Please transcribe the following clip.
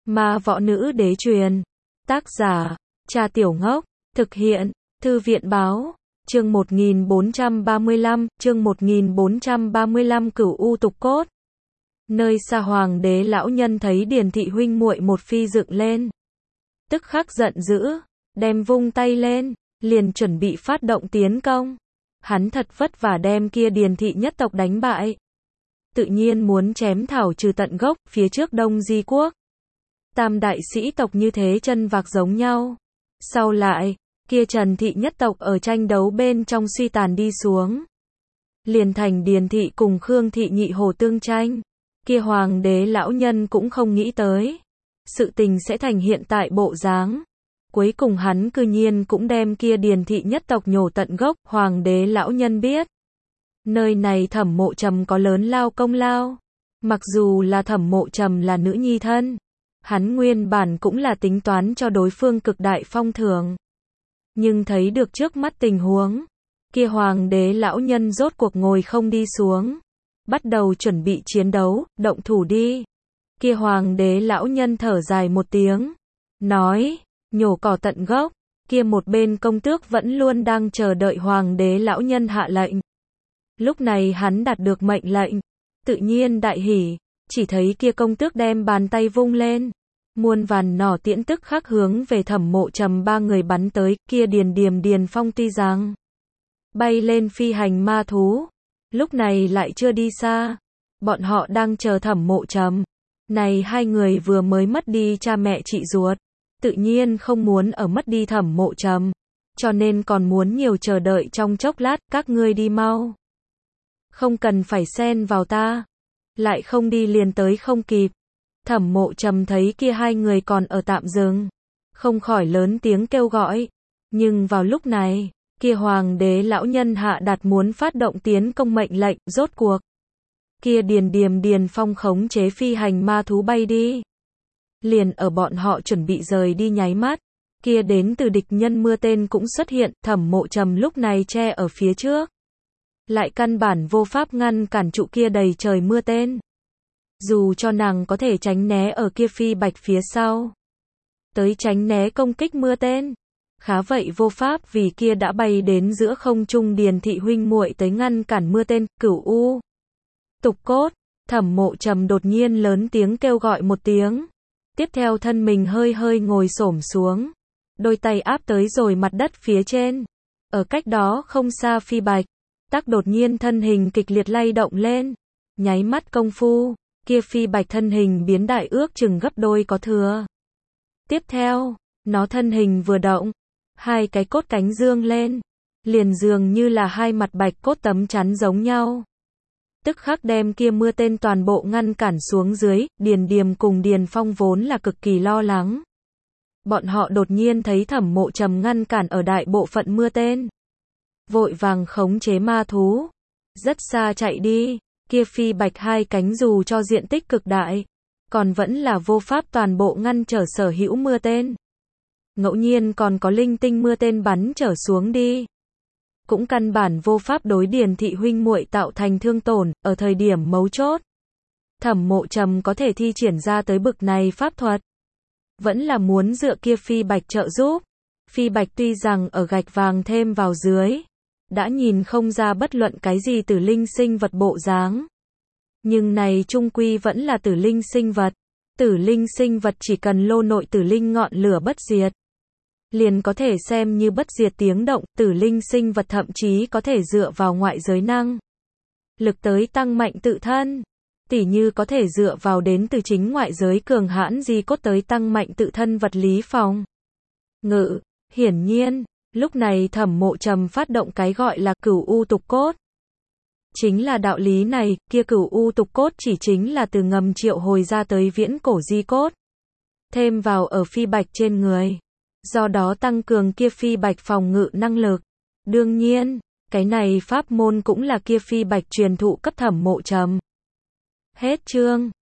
Ma võ nữ đế truyền. Tác giả, Cha Tiểu Ngốc. Thực hiện, Thư viện báo. Chương 1435, Cửu U tục cốt. Nơi xa hoàng đế lão nhân thấy Điền thị huynh muội một phi dựng lên. Tức khắc giận dữ, đem vung tay lên, liền chuẩn bị phát động tiến công. Hắn thật vất vả đem kia Điền thị nhất tộc đánh bại. Tự nhiên muốn chém thảo trừ tận gốc, phía trước Đông Di quốc. Tam đại sĩ tộc như thế chân vạc giống nhau. Sau lại, kia Trần thị nhất tộc ở tranh đấu bên trong suy tàn đi xuống. Liền thành Điền thị cùng Khương thị nhị hồ tương tranh. Kia hoàng đế lão nhân cũng không nghĩ tới. Sự tình sẽ thành hiện tại bộ dáng. Cuối cùng hắn cư nhiên cũng đem kia Điền thị nhất tộc nhổ tận gốc. Hoàng đế lão nhân biết. Nơi này Thẩm Mộ Trầm có lớn lao công lao. Mặc dù là Thẩm Mộ Trầm là nữ nhi thân. Hắn nguyên bản cũng là tính toán cho đối phương cực đại phong thưởng. Nhưng thấy được trước mắt tình huống. Kia hoàng đế lão nhân rốt cuộc ngồi không đi xuống. Bắt đầu chuẩn bị chiến đấu, động thủ đi. Kia hoàng đế lão nhân thở dài một tiếng. Nói, nhổ cỏ tận gốc. Kia một bên công tước vẫn luôn đang chờ đợi hoàng đế lão nhân hạ lệnh. Lúc này hắn đạt được mệnh lệnh. Tự nhiên đại hỉ. Chỉ thấy kia công tước đem bàn tay vung lên. Muôn vàn nỏ tiễn tức khắc hướng về Thẩm Mộ Trầm ba người bắn tới. Kia Điền Phong tuy rằng bay lên phi hành ma thú. Lúc này lại chưa đi xa. Bọn họ đang chờ Thẩm Mộ Trầm. Này hai người vừa mới mất đi cha mẹ chị ruột. Tự nhiên không muốn ở mất đi Thẩm Mộ Trầm. Cho nên còn muốn nhiều chờ đợi trong chốc lát. Các ngươi đi mau. Không cần phải xen vào ta. Lại không đi liền tới không kịp. Thẩm Mộ Trầm thấy kia hai người còn ở tạm dừng. Không khỏi lớn tiếng kêu gọi. Nhưng vào lúc này, kia hoàng đế lão nhân hạ đạt muốn phát động tiến công mệnh lệnh, rốt cuộc. Kia Điền Phong khống chế phi hành ma thú bay đi. Liền ở bọn họ chuẩn bị rời đi nháy mắt. Kia đến từ địch nhân mưa tên cũng xuất hiện, Thẩm Mộ Trầm lúc này che ở phía trước. Lại căn bản vô pháp ngăn cản trụ kia đầy trời mưa tên. Dù cho nàng có thể tránh né ở kia phi bạch phía sau. Tới tránh né công kích mưa tên. Khá vậy vô pháp vì kia đã bay đến giữa không trung Điền thị huynh muội tới ngăn cản mưa tên. Cửu U tục cốt. Thẩm Mộ Trầm đột nhiên lớn tiếng kêu gọi một tiếng. Tiếp theo thân mình hơi ngồi xổm xuống. Đôi tay áp tới rồi mặt đất phía trên. Ở cách đó không xa phi bạch. Tác đột nhiên thân hình kịch liệt lay động lên. Nháy mắt công phu. Kia phi bạch thân hình biến đại ước chừng gấp đôi có thừa. Tiếp theo, nó thân hình vừa động, hai cái cốt cánh dương lên, liền dường như là hai mặt bạch cốt tấm chắn giống nhau. Tức khắc đem kia mưa tên toàn bộ ngăn cản xuống dưới. Điền cùng Điền Phong vốn là cực kỳ lo lắng. Bọn họ đột nhiên thấy Thẩm Mộ Trầm ngăn cản ở đại bộ phận mưa tên. Vội vàng khống chế ma thú. Rất xa chạy đi. Kia phi bạch hai cánh dù cho diện tích cực đại, còn vẫn là vô pháp toàn bộ ngăn trở sở hữu mưa tên. Ngẫu nhiên còn có linh tinh mưa tên bắn trở xuống đi. Cũng căn bản vô pháp đối Điền thị huynh muội tạo thành thương tổn, ở thời điểm mấu chốt. Thẩm Mộ Trầm có thể thi triển ra tới bực này pháp thuật. Vẫn là muốn dựa kia phi bạch trợ giúp. Phi bạch tuy rằng ở gạch vàng thêm vào dưới. Đã nhìn không ra bất luận cái gì tử linh sinh vật bộ dáng. Nhưng này chung quy vẫn là tử linh sinh vật. Tử linh sinh vật chỉ cần lô nội tử linh ngọn lửa bất diệt. Liền có thể xem như bất diệt tiếng động. Tử linh sinh vật thậm chí có thể dựa vào ngoại giới năng lực tới tăng mạnh tự thân. Tỉ như có thể dựa vào đến từ chính ngoại giới cường hãn di cốt tới tăng mạnh tự thân vật lý phòng ngự. Hiển nhiên. Lúc này Thẩm Mộ Trầm phát động cái gọi là Cửu U tục cốt. Chính là đạo lý này. Kia Cửu U tục cốt chỉ chính là từ ngầm triệu hồi ra tới viễn cổ di cốt. Thêm vào ở phi bạch trên người. Do đó tăng cường kia phi bạch phòng ngự năng lực. Đương nhiên, cái này pháp môn cũng là kia phi bạch truyền thụ cấp Thẩm Mộ Trầm. Hết chương.